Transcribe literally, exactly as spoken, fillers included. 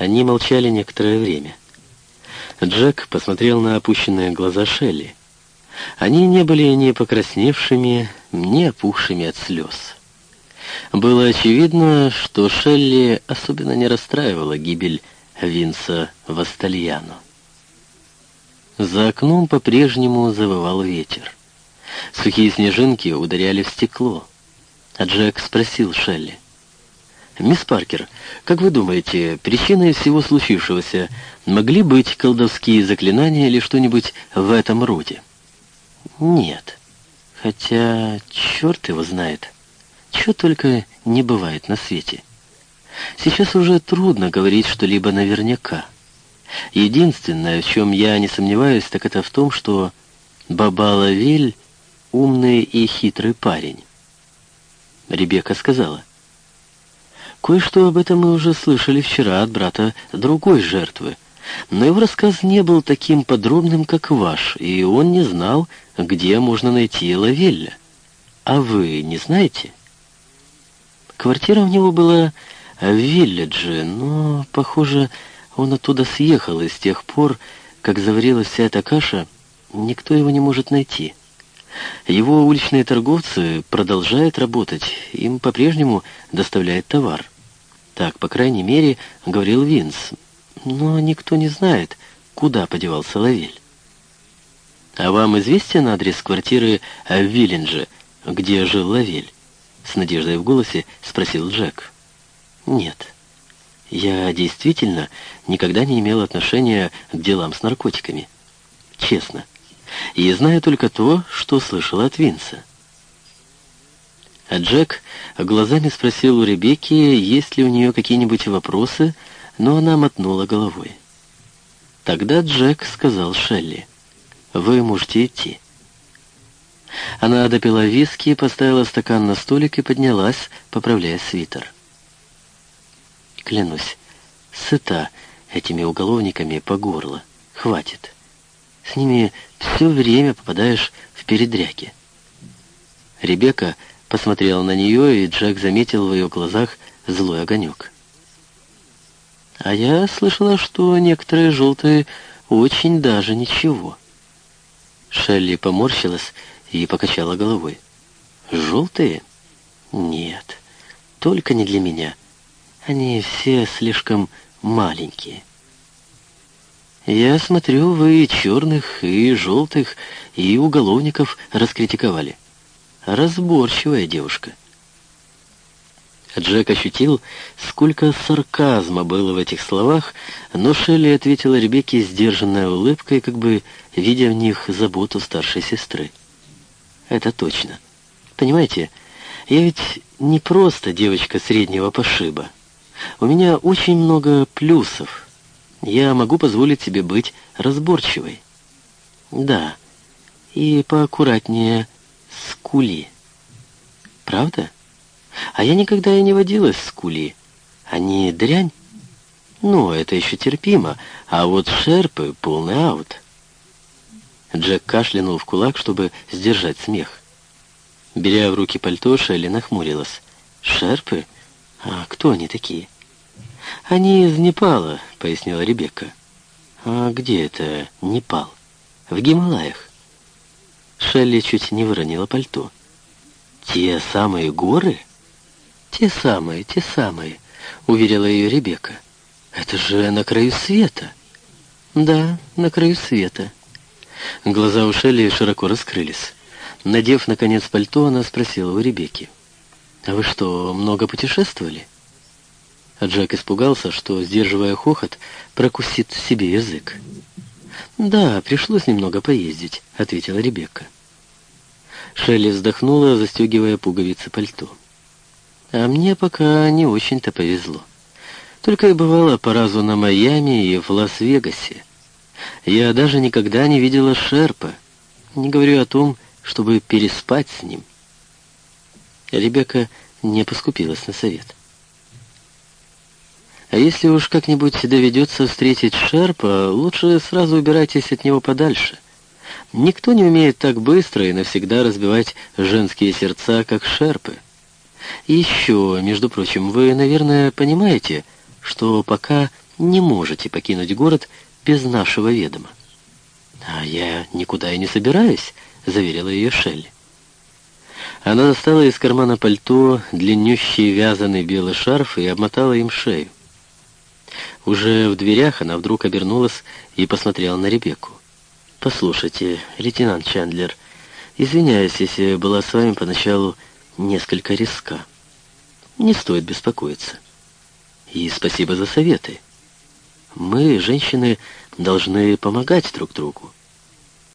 Они молчали некоторое время. Джек посмотрел на опущенные глаза Шелли. Они не были ни покрасневшими, ни опухшими от слез. Было очевидно, что Шелли особенно не расстраивала гибель Винса Вастальяно. За окном по-прежнему завывал ветер. Сухие снежинки ударяли в стекло. А Джек спросил Шелли: «Мисс Паркер, как вы думаете, причиной всего случившегося могли быть колдовские заклинания или что-нибудь в этом роде?» «Нет. Хотя, черт его знает. Чего только не бывает на свете. Сейчас уже трудно говорить что-либо наверняка. Единственное, в чем я не сомневаюсь, так это в том, что Баба Лавель — умный и хитрый парень». Ребекка сказала: «Кое-что об этом мы уже слышали вчера от брата другой жертвы, но его рассказ не был таким подробным, как ваш, и он не знал, где можно найти Лавелля. А вы не знаете?» Квартира у него была в Вилледже, но, похоже, он оттуда съехал, и с тех пор, как заварилась вся эта каша, никто его не может найти. Его уличные торговцы продолжают работать, им по-прежнему доставляют товар. Так, по крайней мере, говорил Винс. Но никто не знает, куда подевался Лавель. «А вам известен адрес квартиры в Вилледже, где жил Лавель?» С надеждой в голосе спросил Джек. «Нет. Я действительно никогда не имел отношения к делам с наркотиками. Честно. И знаю только то, что слышал от Винса». А Джек глазами спросил у Ребекки, есть ли у нее какие-нибудь вопросы, но она мотнула головой. Тогда Джек сказал Шелли: «Вы можете идти». Она допила виски, поставила стакан на столик и поднялась, поправляя свитер. «Клянусь, сыта этими уголовниками по горло. Хватит. С ними все время попадаешь в передряги». Ребекка посмотрела на нее, и Джек заметил в ее глазах злой огонек. «А я слышала, что некоторые желтые очень даже ничего». Шелли поморщилась и покачала головой. «Желтые? Нет, только не для меня. Они все слишком маленькие». «Я смотрю, вы и черных, и желтых, и уголовников раскритиковали. Разборчивая девушка». Джек ощутил, сколько сарказма было в этих словах, но Шелли ответила Ребекке сдержанной улыбкой, как бы видя в них заботу старшей сестры. «Это точно. Понимаете, я ведь не просто девочка среднего пошиба. У меня очень много плюсов. Я могу позволить себе быть разборчивой. Да, и поаккуратнее с кули. Правда? А я никогда и не водилась с кули. Они дрянь? Ну, это еще терпимо, а вот шерпы — полный аут». Джек кашлянул в кулак, чтобы сдержать смех. Беря в руки пальто, Шелли нахмурилась. «Шерпы? А кто они такие?» «Они из Непала», — пояснила Ребекка. «А где это Непал?» «В Гималаях». Шелли чуть не выронила пальто. «Те самые горы?» «Те самые, те самые», — уверила ее Ребекка. «Это же на краю света». «Да, на краю света». Глаза у Шелли широко раскрылись. Надев, наконец, пальто, она спросила у Ребекки: «А вы что, много путешествовали?» А Джек испугался, что, сдерживая хохот, прокусит себе язык. «Да, пришлось немного поездить», — ответила Ребекка. Шелли вздохнула, застегивая пуговицы пальто. «А мне пока не очень-то повезло. Только я бывала по разу на Майами и в Лас-Вегасе. Я даже никогда не видела шерпа, не говорю о том, чтобы переспать с ним». Ребекка не поскупилась на совет. «А если уж как-нибудь доведется встретить шерпа, лучше сразу убирайтесь от него подальше. Никто не умеет так быстро и навсегда разбивать женские сердца, как шерпы. И еще, между прочим, вы, наверное, понимаете, что пока не можете покинуть город без нашего ведома». «А я никуда и не собираюсь», — заверила ее Шелли. Она достала из кармана пальто длиннющий вязаный белый шарф и обмотала им шею. Уже в дверях она вдруг обернулась и посмотрела на Ребекку. «Послушайте, лейтенант Чандлер, извиняюсь, если была с вами поначалу несколько резка. Не стоит беспокоиться. И спасибо за советы. Мы, женщины, должны помогать друг другу.